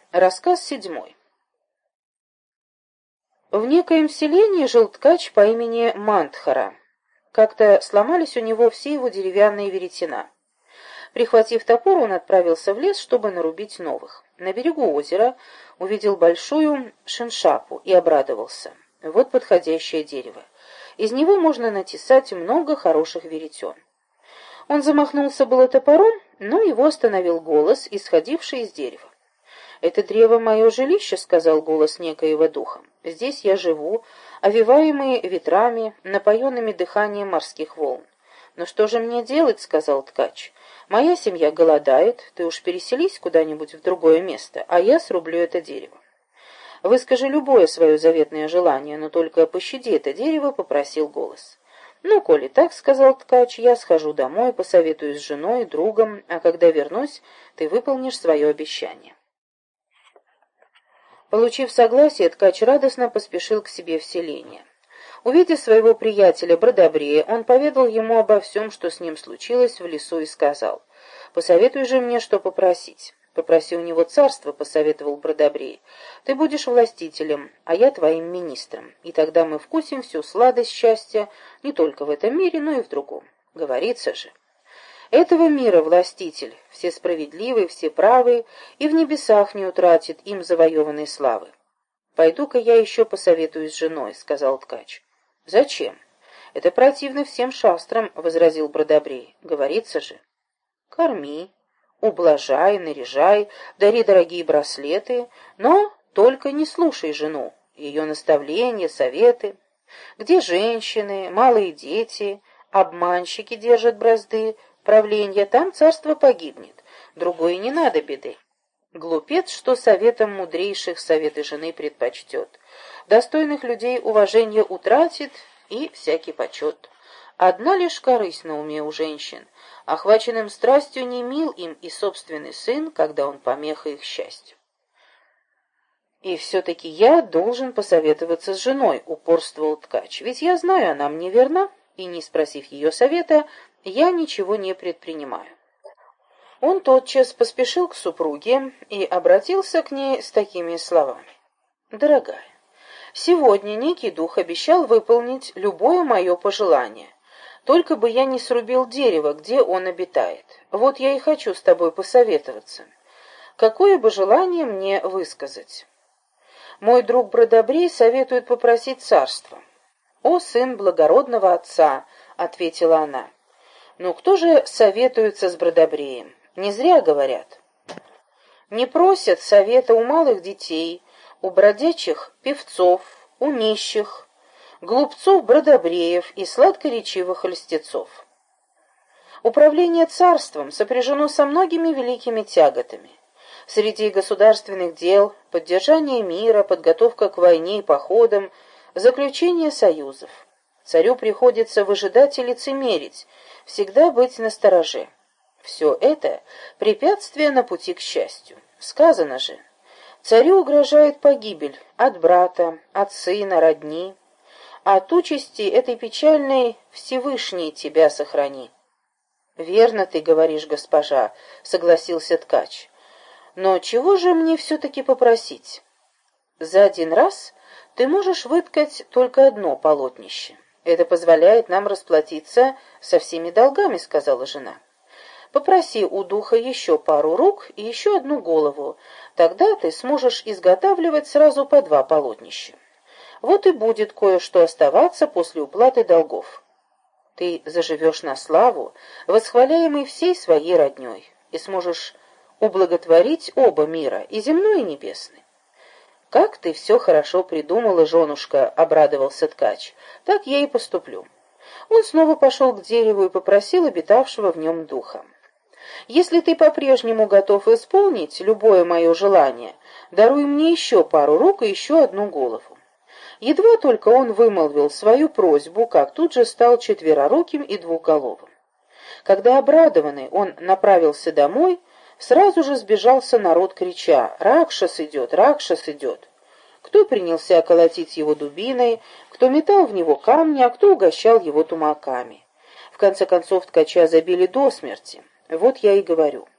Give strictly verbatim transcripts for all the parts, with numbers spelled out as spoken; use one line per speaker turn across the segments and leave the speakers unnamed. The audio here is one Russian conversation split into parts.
Рассказ седьмой. В некоем селении жил ткач по имени Мантхара. Как-то сломались у него все его деревянные веретена. Прихватив топор, он отправился в лес, чтобы нарубить новых. На берегу озера увидел большую шиншапу и обрадовался. Вот подходящее дерево. Из него можно натесать много хороших веретен. Он замахнулся было топором, но его остановил голос, исходивший из дерева. «Это древо мое жилище», — сказал голос некоего духа. «Здесь я живу, овиваемый ветрами, напоенными дыханием морских волн». «Но что же мне делать?» — сказал ткач. «Моя семья голодает, ты уж переселись куда-нибудь в другое место, а я срублю это дерево». «Выскажи любое свое заветное желание, но только пощади это дерево», — попросил голос. «Ну, коли так, — сказал ткач, — я схожу домой, посоветуюсь с женой, другом, а когда вернусь, ты выполнишь свое обещание». Получив согласие, ткач радостно поспешил к себе в селение. Увидев своего приятеля Бродобрея, он поведал ему обо всем, что с ним случилось в лесу, и сказал: «Посоветуй же мне, что попросить». «Попроси у него царство», — посоветовал Бродобрей. «Ты будешь властителем, а я твоим министром, и тогда мы вкусим всю сладость счастья не только в этом мире, но и в другом». Говорится же: «Этого мира властитель, все справедливый, все правый, и в небесах не утратит им завоеванной славы». «Пойду-ка я еще посоветуюсь с женой», — сказал ткач. «Зачем? Это противно всем шастрам», — возразил Бродобрей. «Говорится же: корми, ублажай, наряжай, дари дорогие браслеты, но только не слушай жену, ее наставления, советы. Где женщины, малые дети, обманщики держат бразды правления, там царство погибнет, другой не надо беды. Глупец, что советом мудрейших советы жены предпочтет. Достойных людей уважение утратит и всякий почет. Одна лишь корысть на уме у женщин. Охваченным страстью не мил им и собственный сын, когда он помеха их счастью». «И все-таки я должен посоветоваться с женой», — упорствовал ткач. «Ведь я знаю, она мне верна, и, не спросив ее совета, я ничего не предпринимаю». Он тотчас поспешил к супруге и обратился к ней с такими словами: «Дорогая, сегодня некий дух обещал выполнить любое мое пожелание, только бы я не срубил дерево, где он обитает. Вот я и хочу с тобой посоветоваться. Какое бы желание мне высказать?» «Мой друг Бродобрей советует попросить царство». «О, сын благородного отца!» — ответила она. «Ну кто же советуется с Бродобреем? Не зря говорят. Не просят совета у малых детей, у бродячих певцов, у нищих, глупцов бродобреев и сладкоречивых льстецов». Управление царством сопряжено со многими великими тяготами. Среди государственных дел поддержание мира, подготовка к войне и походам, заключение союзов. Царю приходится выжидать и лицемерить, всегда быть настороже. Все это препятствие на пути к счастью. Сказано же: царю угрожает погибель от брата, от сына, родни. От участи этой печальной Всевышний тебя сохрани. «Верно ты говоришь, госпожа», — согласился ткач. «Но чего же мне все-таки попросить?» «За один раз ты можешь выткать только одно полотнище. Это позволяет нам расплатиться со всеми долгами», — сказала жена. «Попроси у духа еще пару рук и еще одну голову, тогда ты сможешь изготавливать сразу по два полотнища. Вот и будет кое-что оставаться после уплаты долгов. Ты заживешь на славу, восхваляемый всей своей родней, и сможешь ублаготворить оба мира, и земной, и небесный». «Как ты все хорошо придумала, женушка», — обрадовался ткач. «Так я и поступлю». Он снова пошел к дереву и попросил обитавшего в нем духа: «Если ты по-прежнему готов исполнить любое мое желание, даруй мне еще пару рук и еще одну голову». Едва только он вымолвил свою просьбу, как тут же стал четвероруким и двухголовым. Когда обрадованный он направился домой, сразу же сбежался народ, крича: «Ракшас идет! Ракшас идет!» Кто принялся колотить его дубиной, кто метал в него камни, а кто угощал его тумаками. В конце концов ткача забили до смерти. Вот я и говорю: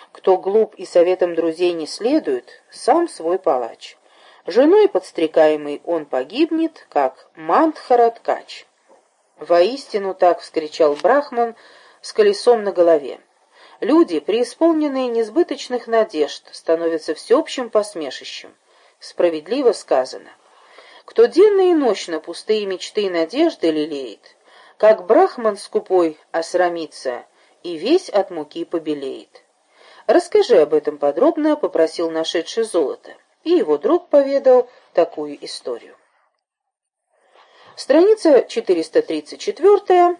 Кто глуп и советом друзей не следует, сам свой палач. Женой подстрекаемый он погибнет, как Мандхара-ткач. Воистину так вскричал Брахман с колесом на голове. Люди, преисполненные несбыточных надежд, становятся всеобщим посмешищем. Справедливо сказано. Кто денно и ночно пустые мечты и надежды лелеет, как Брахман скупой осрамится, и весь от муки побелеет. «Расскажи об этом подробно», — попросил нашедший золото, и его друг поведал такую историю. Страница четыреста тридцать четыре.